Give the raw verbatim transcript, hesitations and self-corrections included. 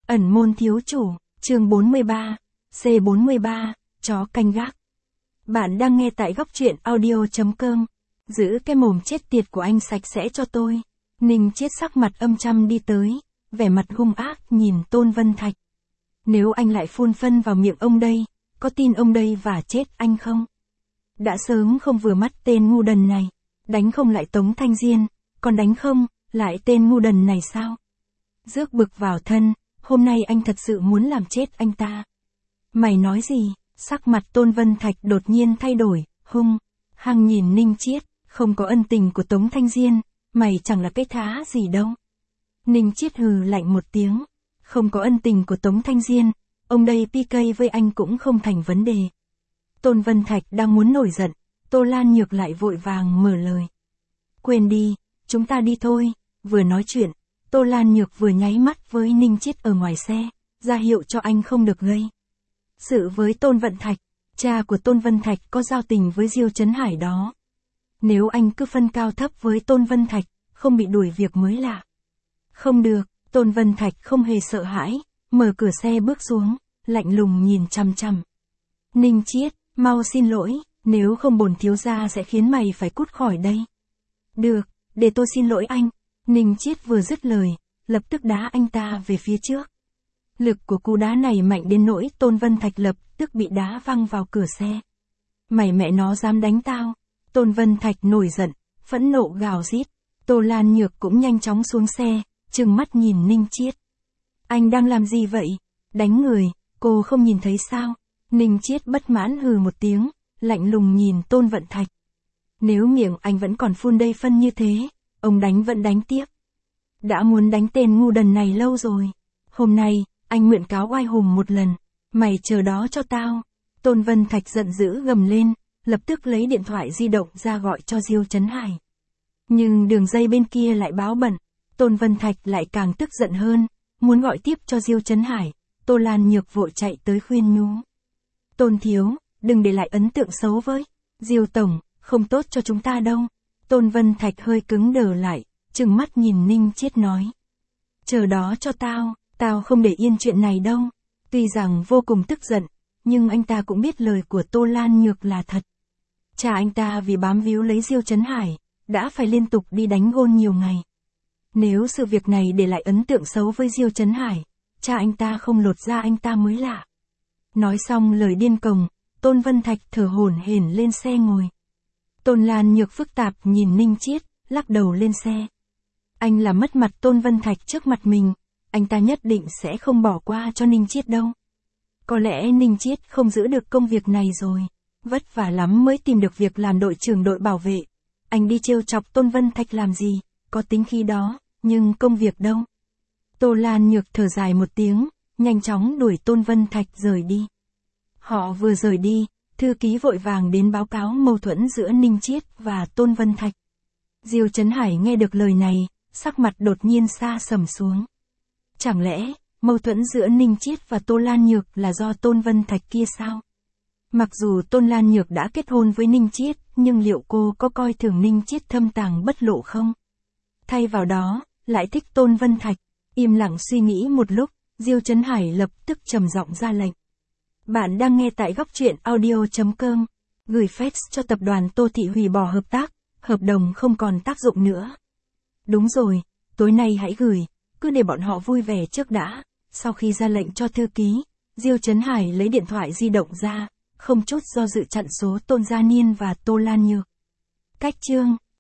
Ẩn môn thiếu chủ, chương bốn mươi ba, C bốn mươi ba, chó canh gác. Bạn đang nghe tại góc truyện audio chấm com. Giữ cái mồm chết tiệt của anh sạch sẽ cho tôi. Ninh Chiết sắc mặt âm trầm đi tới, vẻ mặt hung ác nhìn Tôn Vân Thạch. Nếu anh lại phun phân vào miệng ông đây, có tin ông đây vả chết anh không? Đã sớm không vừa mắt tên ngu đần này, đánh không lại Tống Thanh Diên, còn đánh không, lại tên ngu đần này sao? Rước bực vào thân, hôm nay anh thật sự muốn làm chết anh ta. Mày nói gì? Sắc mặt Tôn Vân Thạch đột nhiên thay đổi, hung, hăng nhìn Ninh Chiết, không có ân tình của Tống Thanh Diên, mày chẳng là cái thá gì đâu. Ninh Chiết hừ lạnh một tiếng, không có ân tình của Tống Thanh Diên, ông đây pê ca với anh cũng không thành vấn đề. Tôn Vân Thạch đang muốn nổi giận, Tô Lan Nhược lại vội vàng mở lời. Quên đi, chúng ta đi thôi. Vừa nói chuyện, Tô Lan Nhược vừa nháy mắt với Ninh Chiết ở ngoài xe, ra hiệu cho anh không được gây sự với Tôn Vân Thạch. Cha của Tôn Vân Thạch có giao tình với Diêu Chấn Hải đó. Nếu anh cứ phân cao thấp với Tôn Vân Thạch, không bị đuổi việc mới lạ. Không được, Tôn Vân Thạch không hề sợ hãi, mở cửa xe bước xuống, lạnh lùng nhìn chằm chằm. Ninh Chiết, mau xin lỗi, nếu không bổn thiếu gia sẽ khiến mày phải cút khỏi đây. Được, để tôi xin lỗi anh. Ninh Chiết vừa dứt lời, lập tức đá anh ta về phía trước. Lực của cú đá này mạnh đến nỗi Tôn Vân Thạch lập tức bị đá văng vào cửa xe. Mày mẹ nó dám đánh tao. Tôn Vân Thạch nổi giận, phẫn nộ gào rít. Tô Lan Nhược cũng nhanh chóng xuống xe, trừng mắt nhìn Ninh Chiết. Anh đang làm gì vậy? Đánh người, cô không nhìn thấy sao? Ninh Chiết bất mãn hừ một tiếng, lạnh lùng nhìn Tôn Vân Thạch. Nếu miệng anh vẫn còn phun đầy phân như thế, ông đánh vẫn đánh tiếp. Đã muốn đánh tên ngu đần này lâu rồi. Hôm nay, anh nguyện cáo oai hùng một lần. Mày chờ đó cho tao. Tôn Vân Thạch giận dữ gầm lên, lập tức lấy điện thoại di động ra gọi cho Diêu Chấn Hải. Nhưng đường dây bên kia lại báo bận. Tôn Vân Thạch lại càng tức giận hơn, muốn gọi tiếp cho Diêu Chấn Hải. Tô Lan Nhược vội chạy tới khuyên nhủ. Tôn thiếu, đừng để lại ấn tượng xấu với Diêu tổng, không tốt cho chúng ta đâu. Tôn Vân Thạch hơi cứng đờ lại, trừng mắt nhìn Ninh Chiết nói. Chờ đó cho tao, tao không để yên chuyện này đâu. Tuy rằng vô cùng tức giận, nhưng anh ta cũng biết lời của Tô Lan Nhược là thật. Cha anh ta vì bám víu lấy Diêu Chấn Hải, đã phải liên tục đi đánh gôn nhiều ngày. Nếu sự việc này để lại ấn tượng xấu với Diêu Chấn Hải, cha anh ta không lột ra anh ta mới lạ. Nói xong lời điên cuồng, Tôn Vân Thạch thở hổn hển lên xe ngồi. Tôn Lan Nhược phức tạp nhìn Ninh Chiết, lắc đầu lên xe. Anh là mất mặt Tôn Vân Thạch trước mặt mình, anh ta nhất định sẽ không bỏ qua cho Ninh Chiết đâu. Có lẽ Ninh Chiết không giữ được công việc này rồi, vất vả lắm mới tìm được việc làm đội trưởng đội bảo vệ. Anh đi trêu chọc Tôn Vân Thạch làm gì, có tính khí đó, nhưng công việc đâu. Tô Lan Nhược thở dài một tiếng, nhanh chóng đuổi Tôn Vân Thạch rời đi. Họ vừa rời đi, thư ký vội vàng đến báo cáo mâu thuẫn giữa Ninh Chiết và Tôn Vân Thạch. Diêu Chấn Hải nghe được lời này, sắc mặt đột nhiên xa sầm xuống. Chẳng lẽ, mâu thuẫn giữa Ninh Chiết và Tô Lan Nhược là do Tôn Vân Thạch kia sao? Mặc dù Tôn Lan Nhược đã kết hôn với Ninh Chiết, nhưng liệu cô có coi thường Ninh Chiết thâm tàng bất lộ không? Thay vào đó, lại thích Tôn Vân Thạch. Im lặng suy nghĩ một lúc, Diêu Chấn Hải lập tức trầm giọng ra lệnh. Bạn đang nghe tại góc truyện audio chấm com. Gửi fax cho tập đoàn Tô Thị hủy bỏ hợp tác, hợp đồng không còn tác dụng nữa. Đúng rồi, tối nay hãy gửi, cứ để bọn họ vui vẻ trước đã. Sau khi ra lệnh cho thư ký, Diêu Chấn Hải lấy điện thoại di động ra, không chút do dự chặn số Tôn Gia Niên và Tô Lan Nhược. Cách chương